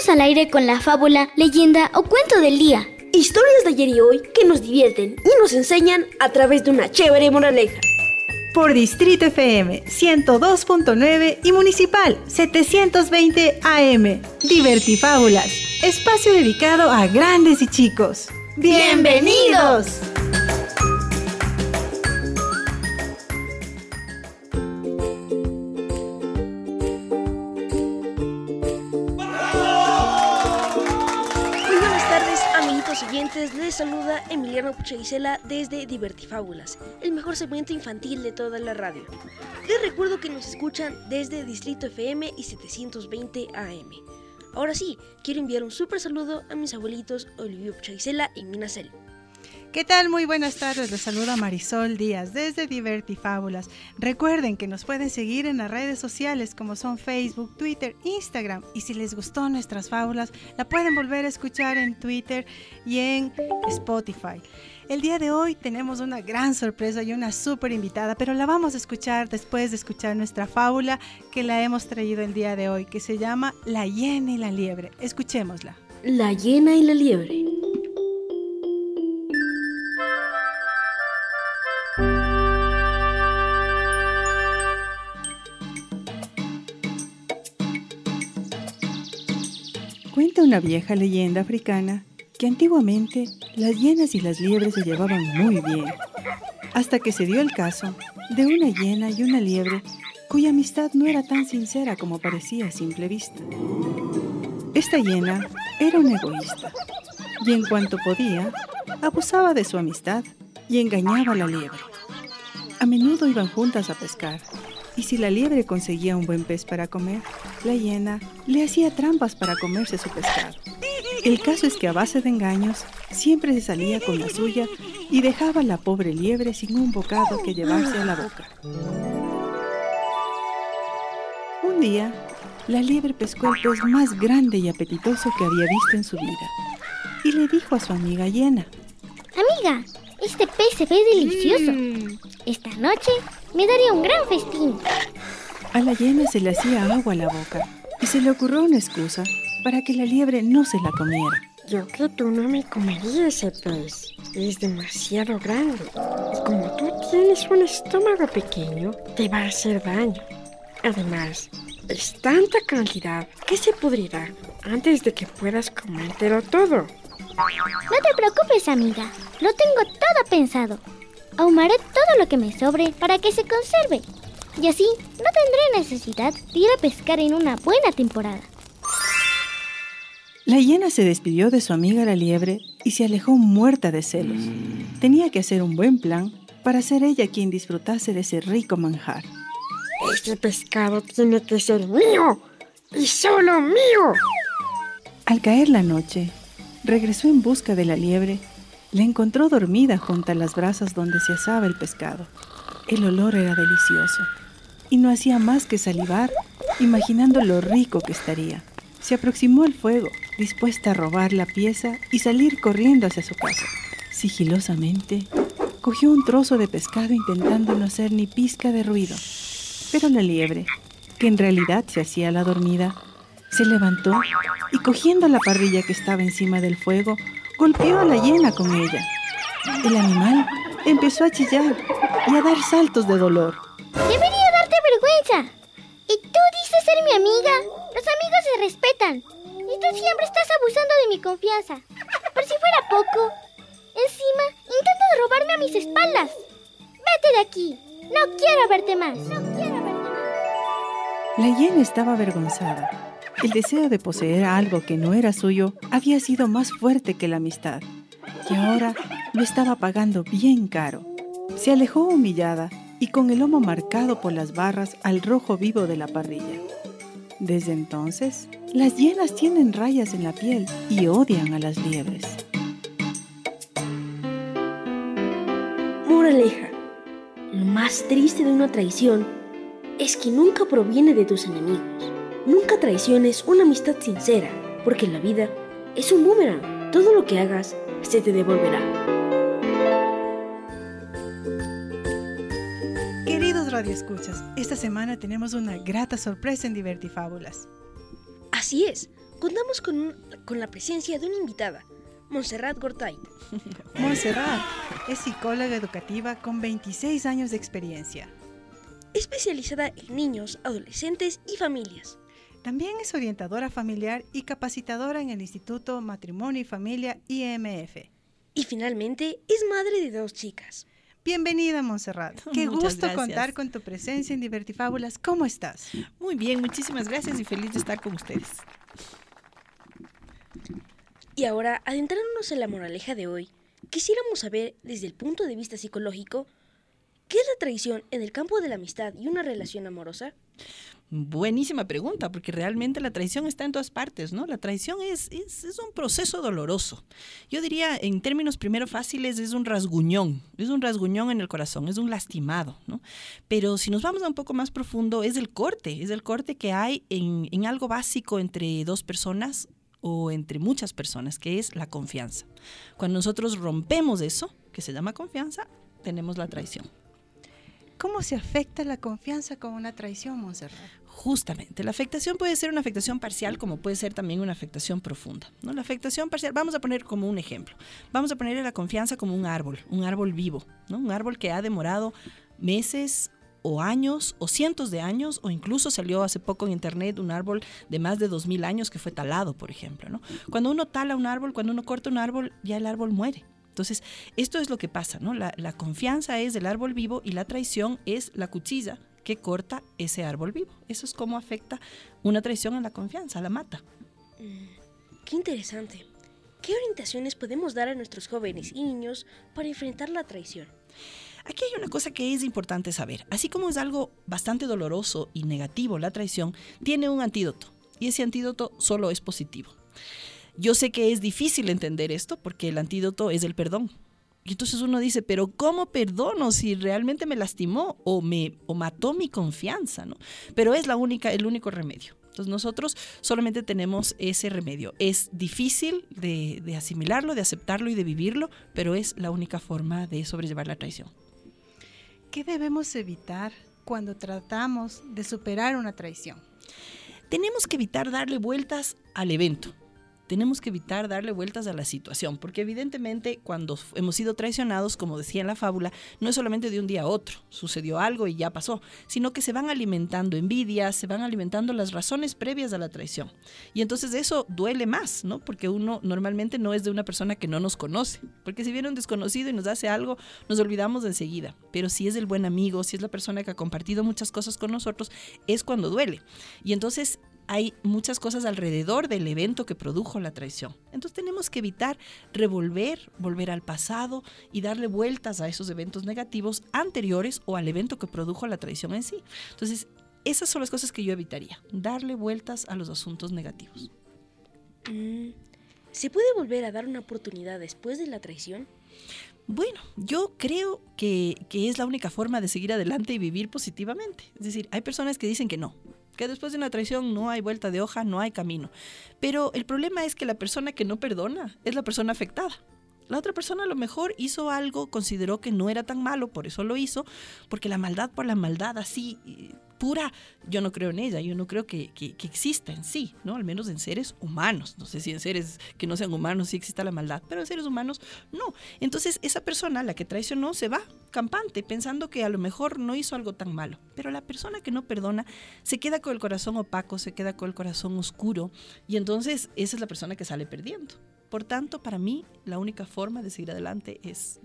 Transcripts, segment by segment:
Estamos al aire con la fábula, leyenda o cuento del día. Historias de ayer y hoy que nos divierten y nos enseñan a través de una chévere moraleja. Por Distrito FM 102.9 y Municipal 720 AM. Divertifábulas, espacio dedicado a grandes y chicos. ¡Bienvenidos! Oyentes, les saluda Emiliano Puchaguicela desde Divertifábulas, el mejor segmento infantil de toda la radio. Les recuerdo que nos escuchan desde Distrito FM y 720 AM. Ahora sí, quiero enviar un súper saludo a mis abuelitos Olivio Puchaguicela y Minacel. ¿Qué tal? Muy buenas tardes, les saluda Marisol Díaz desde Divertifábulas. Recuerden que nos pueden seguir en las redes sociales como son Facebook, Twitter, Instagram. Y si les gustó nuestras fábulas, la pueden volver a escuchar en Twitter y en Spotify. El día de hoy tenemos una gran sorpresa y una súper invitada, pero la vamos a escuchar después de escuchar nuestra fábula que la hemos traído el día de hoy, que se llama La hiena y la liebre. Escuchémosla. La hiena y la liebre. Cuenta una vieja leyenda africana que antiguamente las hienas y las liebres se llevaban muy bien, hasta que se dio el caso de una hiena y una liebre cuya amistad no era tan sincera como parecía a simple vista. Esta hiena era una egoísta y en cuanto podía, abusaba de su amistad y engañaba a la liebre. A menudo iban juntas a pescar, y si la liebre conseguía un buen pez para comer, la hiena le hacía trampas para comerse su pescado. El caso es que a base de engaños siempre se salía con la suya y dejaba a la pobre liebre sin un bocado que llevarse a la boca. Un día, la liebre pescó el pez más grande y apetitoso que había visto en su vida y le dijo a su amiga hiena: Amiga, este pez se ve delicioso. Esta noche me daría un gran festín. A la hiena se le hacía agua a la boca y se le ocurrió una excusa para que la liebre no se la comiera. Yo que tú no me comería ese pez. Es demasiado grande. Y como tú tienes un estómago pequeño, te va a hacer daño. Además, es tanta cantidad que se pudrirá antes de que puedas comértelo todo. No te preocupes, amiga. Lo tengo todo pensado. Ahumaré todo lo que me sobre para que se conserve. Y así no tendré necesidad de ir a pescar en una buena temporada. La hiena se despidió de su amiga la liebre y se alejó muerta de celos. Tenía que hacer un buen plan para ser ella quien disfrutase de ese rico manjar. Este pescado tiene que ser mío y solo mío. Al caer la noche, regresó en busca de la liebre. La encontró dormida junto a las brasas donde se asaba el pescado. El olor era delicioso y no hacía más que salivar, imaginando lo rico que estaría. Se aproximó al fuego, dispuesta a robar la pieza y salir corriendo hacia su casa. Sigilosamente, cogió un trozo de pescado intentando no hacer ni pizca de ruido. Pero la liebre, que en realidad se hacía la dormida, se levantó y cogiendo la parrilla que estaba encima del fuego, golpeó a la hiena con ella. El animal empezó a chillar y a dar saltos de dolor. Debería darte vergüenza. ¿Y tú dices ser mi amiga? Los amigos se respetan. Y tú siempre estás abusando de mi confianza. Por si fuera poco, encima intentas robarme a mis espaldas. Vete de aquí. No quiero verte más. La hiena estaba avergonzada. El deseo de poseer algo que no era suyo había sido más fuerte que la amistad, y ahora lo estaba pagando bien caro. Se alejó humillada y con el lomo marcado por las barras al rojo vivo de la parrilla. Desde entonces, las hienas tienen rayas en la piel y odian a las liebres. Moraleja: lo más triste de una traición es que nunca proviene de tus enemigos. Nunca traiciones una amistad sincera, porque la vida es un boomerang. Todo lo que hagas se te devolverá. Queridos radioescuchas, esta semana tenemos una grata sorpresa en Divertifábulas. Así es, contamos con la presencia de una invitada, Montserrat Gortait. Montserrat es psicóloga educativa con 26 años de experiencia. Especializada en niños, adolescentes y familias. También es orientadora familiar y capacitadora en el Instituto Matrimonio y Familia IMF. Y finalmente es madre de 2 chicas. Bienvenida, Montserrat. Qué Muchas gusto gracias. contar con tu presencia en Divertifábulas. ¿Cómo estás? Muy bien, muchísimas gracias y feliz de estar con ustedes. Y ahora, adentrándonos en la moraleja de hoy, quisiéramos saber, desde el punto de vista psicológico, ¿qué es la traición en el campo de la amistad y una relación amorosa? Buenísima pregunta, porque realmente la traición está en todas partes, ¿no? La traición es un proceso doloroso. Yo diría, en términos primero fáciles, es un rasguñón en el corazón, es un lastimado, ¿no? Pero si nos vamos a un poco más profundo, es el corte que hay en algo básico entre 2 personas o entre muchas personas, que es la confianza. Cuando nosotros rompemos eso, que se llama confianza, tenemos la traición. ¿Cómo se afecta la confianza con una traición, Montserrat? Justamente, la afectación puede ser una afectación parcial como puede ser también una afectación profunda, ¿no? La afectación parcial, vamos a poner como un ejemplo, vamos a ponerle la confianza como un árbol vivo, ¿no? Un árbol que ha demorado meses o años o cientos de años, o incluso salió hace poco en internet un árbol de más de 2000 años que fue talado, por ejemplo, ¿no? Cuando uno tala un árbol, cuando uno corta un árbol, ya el árbol muere. Entonces, esto es lo que pasa, ¿no? La confianza es el árbol vivo y la traición es la cuchilla que corta ese árbol vivo. Eso es cómo afecta una traición a la confianza, la mata. Qué interesante. ¿Qué orientaciones podemos dar a nuestros jóvenes y niños para enfrentar la traición? Aquí hay una cosa que es importante saber. Así como es algo bastante doloroso y negativo la traición, tiene un antídoto. Y ese antídoto solo es positivo. Yo sé que es difícil entender esto porque el antídoto es el perdón. Y entonces uno dice, pero ¿cómo perdono si realmente me lastimó o mató mi confianza, ¿no? Pero es el único remedio. Entonces nosotros solamente tenemos ese remedio. Es difícil de asimilarlo, de aceptarlo y de vivirlo, pero es la única forma de sobrellevar la traición. ¿Qué debemos evitar cuando tratamos de superar una traición? Tenemos que evitar darle vueltas al evento. Tenemos que evitar darle vueltas a la situación, porque evidentemente cuando hemos sido traicionados, como decía en la fábula, no es solamente de un día a otro, sucedió algo y ya pasó, sino que se van alimentando envidias, se van alimentando las razones previas a la traición. Y entonces eso duele más, ¿no? Porque uno normalmente no es de una persona que no nos conoce, porque si viene un desconocido y nos hace algo, nos olvidamos enseguida. Pero si es el buen amigo, si es la persona que ha compartido muchas cosas con nosotros, es cuando duele. Y entonces hay muchas cosas alrededor del evento que produjo la traición. Entonces tenemos que evitar volver al pasado y darle vueltas a esos eventos negativos anteriores o al evento que produjo la traición en sí. Entonces, esas son las cosas que yo evitaría, darle vueltas a los asuntos negativos. ¿Se puede volver a dar una oportunidad después de la traición? Bueno, yo creo que es la única forma de seguir adelante y vivir positivamente. Es decir, hay personas que dicen que no, que después de una traición no hay vuelta de hoja, no hay camino. Pero el problema es que la persona que no perdona es la persona afectada. La otra persona a lo mejor hizo algo, consideró que no era tan malo, por eso lo hizo, porque la maldad por la maldad así pura, yo no creo en ella, yo no creo que exista en sí, ¿no? Al menos en seres humanos. No sé si en seres que no sean humanos sí exista la maldad, pero en seres humanos no. Entonces esa persona, la que traicionó, se va campante, pensando que a lo mejor no hizo algo tan malo. Pero la persona que no perdona se queda con el corazón opaco, se queda con el corazón oscuro, y entonces esa es la persona que sale perdiendo. Por tanto, para mí, la única forma de seguir adelante es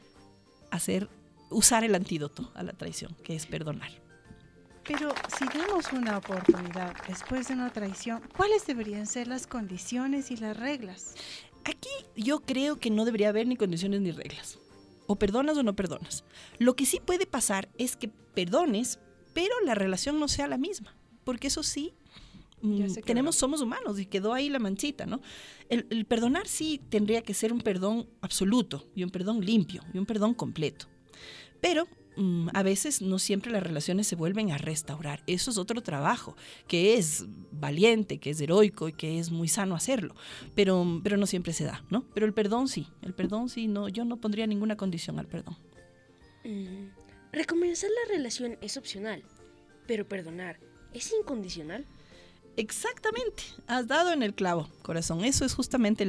usar el antídoto a la traición, que es perdonar. Pero si damos una oportunidad después de una traición, ¿cuáles deberían ser las condiciones y las reglas? Aquí yo creo que no debería haber ni condiciones ni reglas. O perdonas o no perdonas. Lo que sí puede pasar es que perdones, pero la relación no sea la misma. Porque eso sí, somos humanos y quedó ahí la manchita, ¿no? El perdonar sí tendría que ser un perdón absoluto y un perdón limpio y un perdón completo. Pero a veces no siempre las relaciones se vuelven a restaurar. Eso es otro trabajo que es valiente, que es heroico y que es muy sano hacerlo, pero no siempre se da, ¿no? Pero el perdón sí, no, yo no pondría ninguna condición al perdón. Recomenzar la relación es opcional, pero perdonar es incondicional. Exactamente, has dado en el clavo, corazón. Eso es justamente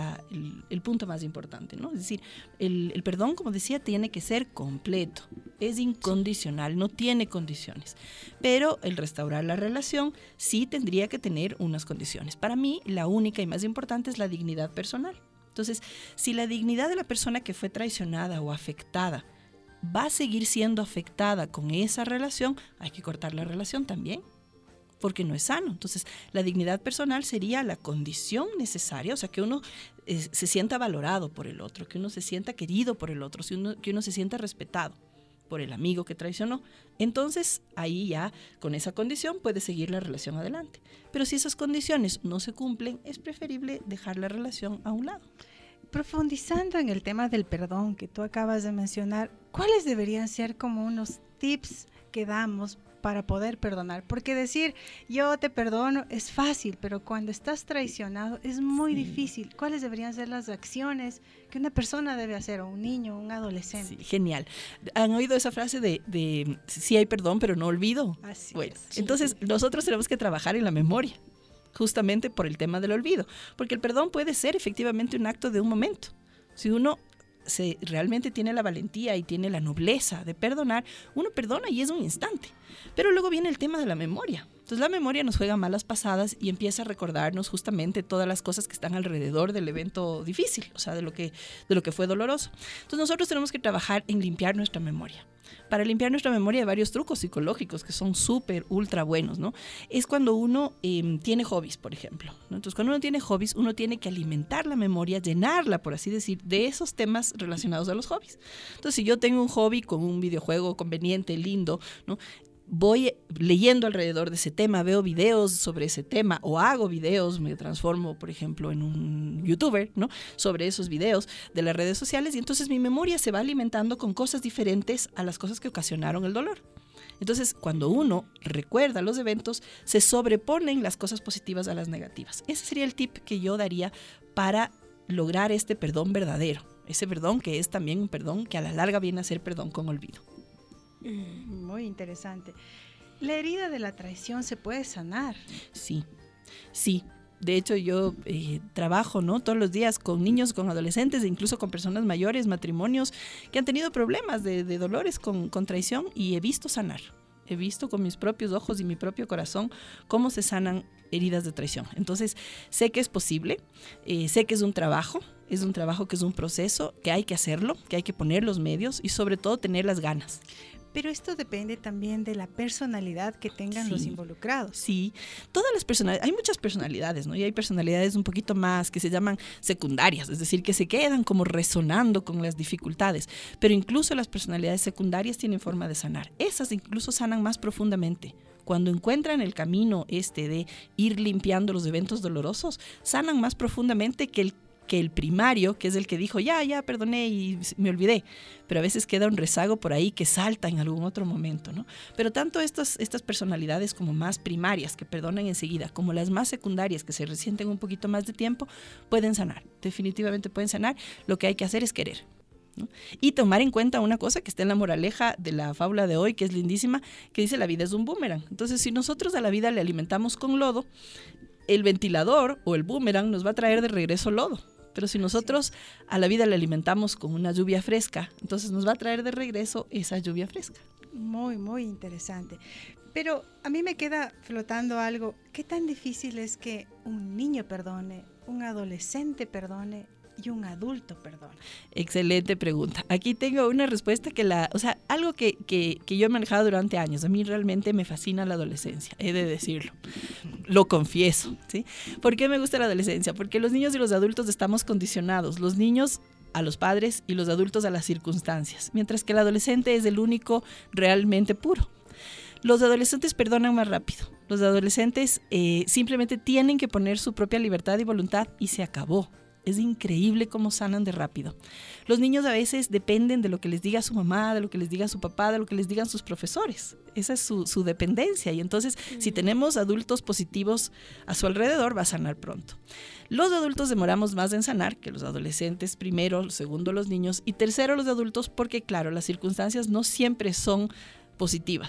el punto más importante, ¿no? Es decir, el perdón, como decía, tiene que ser completo, es incondicional, no tiene condiciones. Pero el restaurar la relación sí tendría que tener unas condiciones. Para mí, la única y más importante es la dignidad personal. Entonces, si la dignidad de la persona que fue traicionada o afectada va a seguir siendo afectada con esa relación, hay que cortar la relación también, porque no es sano. Entonces, la dignidad personal sería la condición necesaria, o sea, que uno se sienta valorado por el otro, que uno se sienta querido por el otro, que uno se sienta respetado por el amigo que traicionó. Entonces, ahí ya, con esa condición, puede seguir la relación adelante. Pero si esas condiciones no se cumplen, es preferible dejar la relación a un lado. Profundizando en el tema del perdón que tú acabas de mencionar, ¿cuáles deberían ser como unos tips que damos para poder perdonar? Porque decir yo te perdono es fácil, pero cuando estás traicionado es muy difícil. ¿Cuáles deberían ser las acciones que una persona debe hacer, o un niño, un adolescente? Sí, genial. ¿Han oído esa frase de sí hay perdón, pero no olvido? Así bueno, es. Entonces nosotros tenemos que trabajar en la memoria, justamente por el tema del olvido, porque el perdón puede ser efectivamente un acto de un momento. Si uno realmente tiene la valentía y tiene la nobleza de perdonar, uno perdona y es un instante. Pero luego viene el tema de la memoria. Entonces la memoria nos juega malas pasadas y empieza a recordarnos justamente todas las cosas que están alrededor del evento difícil, o sea, de lo que fue doloroso. Entonces nosotros tenemos que trabajar en limpiar nuestra memoria. Para limpiar nuestra memoria hay varios trucos psicológicos que son súper, ultra buenos, ¿no? Es cuando uno tiene hobbies, por ejemplo, ¿no? Entonces, cuando uno tiene hobbies, uno tiene que alimentar la memoria, llenarla, por así decir, de esos temas relacionados a los hobbies. Entonces, si yo tengo un hobby con un videojuego conveniente, lindo, ¿no?, voy leyendo alrededor de ese tema, veo videos sobre ese tema o hago videos, me transformo, por ejemplo, en un youtuber, ¿no?, sobre esos videos de las redes sociales, y entonces mi memoria se va alimentando con cosas diferentes a las cosas que ocasionaron el dolor. Entonces, cuando uno recuerda los eventos, se sobreponen las cosas positivas a las negativas. Ese sería el tip que yo daría para lograr este perdón verdadero. Ese perdón que es también un perdón que a la larga viene a ser perdón con olvido. Muy interesante. ¿La herida de la traición se puede sanar? Sí, sí. De hecho, yo trabajo, ¿no?, todos los días con niños, con adolescentes e incluso con personas mayores, matrimonios que han tenido problemas de dolores con traición, y he visto sanar. He visto con mis propios ojos y mi propio corazón cómo se sanan heridas de traición. Entonces, sé que es posible, sé que es un trabajo que es un proceso, que hay que hacerlo, que hay que poner los medios y sobre todo tener las ganas. Pero esto depende también de la personalidad que tengan los involucrados. Sí, todas las personalidades, hay muchas personalidades, ¿no? Y hay personalidades un poquito más que se llaman secundarias, es decir, que se quedan como resonando con las dificultades. Pero incluso las personalidades secundarias tienen forma de sanar. Esas incluso sanan más profundamente. Cuando encuentran el camino de ir limpiando los eventos dolorosos, sanan más profundamente que el primario, que es el que dijo, ya perdoné y me olvidé. Pero a veces queda un rezago por ahí que salta en algún otro momento, ¿no? Pero tanto estas personalidades como más primarias, que perdonan enseguida, como las más secundarias, que se resienten un poquito más de tiempo, pueden sanar. Definitivamente pueden sanar. Lo que hay que hacer es querer, ¿no? Y tomar en cuenta una cosa que está en la moraleja de la fábula de hoy, que es lindísima, que dice: la vida es un boomerang. Entonces, si nosotros a la vida le alimentamos con lodo, el ventilador o el boomerang nos va a traer de regreso lodo. Pero si nosotros a la vida le alimentamos con una lluvia fresca, entonces nos va a traer de regreso esa lluvia fresca. Muy, muy interesante. Pero a mí me queda flotando algo. ¿Qué tan difícil es que un niño perdone, un adolescente perdone y un adulto perdone? Excelente pregunta. Aquí tengo una respuesta algo que yo he manejado durante años. A mí realmente me fascina la adolescencia, he de decirlo. Lo confieso, ¿sí? ¿Por qué me gusta la adolescencia? Porque los niños y los adultos estamos condicionados. Los niños a los padres y los adultos a las circunstancias, mientras que el adolescente es el único realmente puro. Los adolescentes perdonan más rápido. Los adolescentes simplemente tienen que poner su propia libertad y voluntad y se acabó. Es increíble cómo sanan de rápido. Los niños a veces dependen de lo que les diga su mamá, de lo que les diga su papá, de lo que les digan sus profesores. Esa es su dependencia. Y entonces, si tenemos adultos positivos a su alrededor, va a sanar pronto. Los adultos demoramos más en sanar que los adolescentes, primero, segundo los niños y tercero los adultos, porque claro, las circunstancias no siempre son positivas.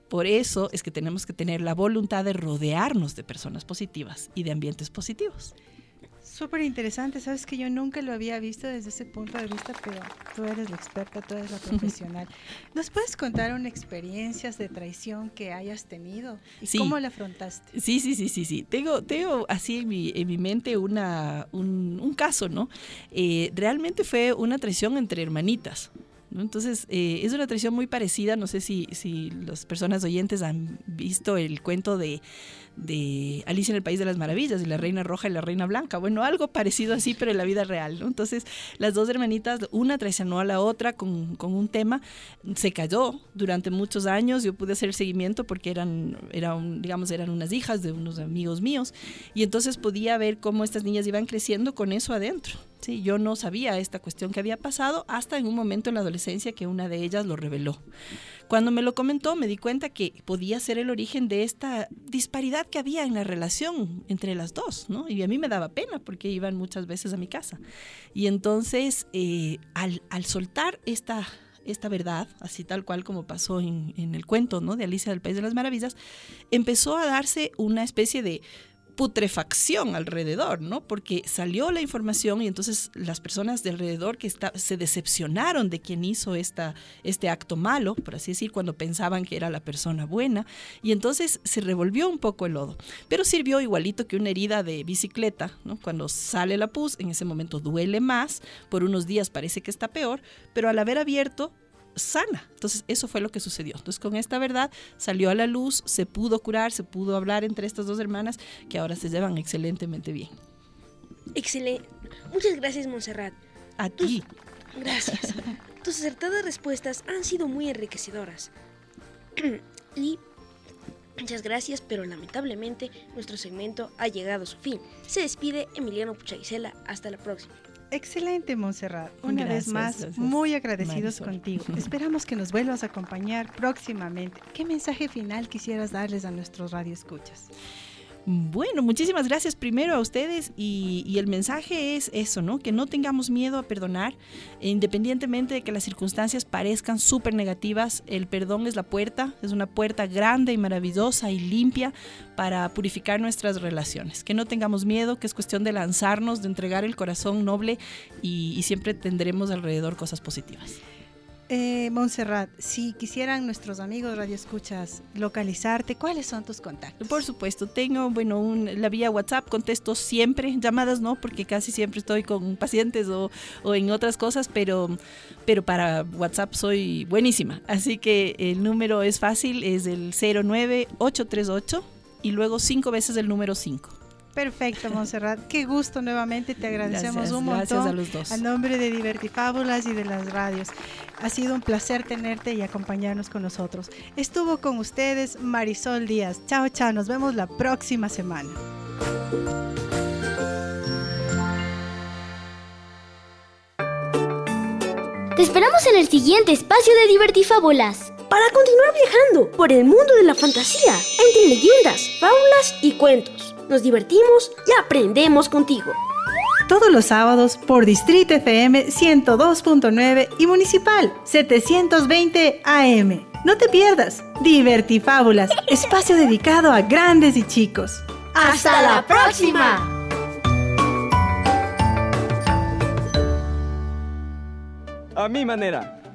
Por eso es que tenemos que tener la voluntad de rodearnos de personas positivas y de ambientes positivos. Súper interesante, sabes que yo nunca lo había visto desde ese punto de vista, pero tú eres la experta, tú eres la profesional. ¿Nos puedes contar una experiencia de traición que hayas tenido y Sí. cómo la afrontaste? Sí. Tengo así en mi mente un caso, ¿no? Realmente fue una traición entre hermanitas, ¿no? Entonces, es una traición muy parecida, no sé si las personas oyentes han visto el cuento de Alicia en el País de las Maravillas, y la reina roja y la reina blanca. Bueno, algo parecido así, pero en la vida real, ¿no? Entonces, las dos hermanitas, una traicionó a la otra con un tema, se cayó durante muchos años. Yo pude hacer el seguimiento porque eran unas hijas de unos amigos míos, y entonces podía ver cómo estas niñas iban creciendo con eso adentro. Sí, yo no sabía esta cuestión que había pasado hasta en un momento en la adolescencia que una de ellas lo reveló. Cuando me lo comentó, me di cuenta que podía ser el origen de esta disparidad que había en la relación entre las dos, ¿no? Y a mí me daba pena porque iban muchas veces a mi casa. Y entonces, al soltar esta verdad, así tal cual como pasó en el cuento, ¿no?, de Alicia del País de las Maravillas, empezó a darse una especie de putrefacción alrededor, ¿no? Porque salió la información y entonces las personas de alrededor se decepcionaron de quien hizo este acto malo, por así decir, cuando pensaban que era la persona buena, y entonces se revolvió un poco el lodo. Pero sirvió igualito que una herida de bicicleta, ¿no? Cuando sale la pus, en ese momento duele más, por unos días parece que está peor, pero al haber abierto, sana. Entonces eso fue lo que sucedió. Entonces con esta verdad salió a la luz, se pudo curar, se pudo hablar entre estas dos hermanas que ahora se llevan excelentemente bien. Excelente. Muchas gracias, Montserrat. A ti. Gracias. Tus acertadas respuestas han sido muy enriquecedoras. Y muchas gracias, pero lamentablemente nuestro segmento ha llegado a su fin. Se despide Emiliano Puchaguisela. Hasta la próxima. Excelente, Montserrat. Una vez más, gracias. muy agradecidos Marisol. contigo. Esperamos que nos vuelvas a acompañar próximamente. ¿Qué mensaje final quisieras darles a nuestros radioescuchas? Bueno, muchísimas gracias primero a ustedes y el mensaje es eso, ¿no? Que no tengamos miedo a perdonar, independientemente de que las circunstancias parezcan súper negativas. El perdón es la puerta, es una puerta grande y maravillosa y limpia para purificar nuestras relaciones. Que no tengamos miedo, que es cuestión de lanzarnos, de entregar el corazón noble y siempre tendremos alrededor cosas positivas. Montserrat, si quisieran nuestros amigos radioescuchas localizarte, ¿cuáles son tus contactos? Por supuesto, tengo la vía WhatsApp, contesto siempre, llamadas no, porque casi siempre estoy con pacientes o en otras cosas, pero para WhatsApp soy buenísima. Así que el número es fácil, es el 09838 y luego 5 veces el número 5. Perfecto, Montserrat. Qué gusto nuevamente. Te agradecemos Gracias, un montón. gracias a los dos. A nombre de Divertifábulas y de las radios. Ha sido un placer tenerte y acompañarnos con nosotros. Estuvo con ustedes Marisol Díaz. Chao, chao. Nos vemos la próxima semana. Te esperamos en el siguiente espacio de Divertifábulas. Para continuar viajando por el mundo de la fantasía, entre leyendas, fábulas y cuentos. Nos divertimos y aprendemos contigo. Todos los sábados por Distrito FM 102.9 y Municipal 720 AM. No te pierdas Divertifábulas, espacio dedicado a grandes y chicos. ¡Hasta la próxima! A mi manera.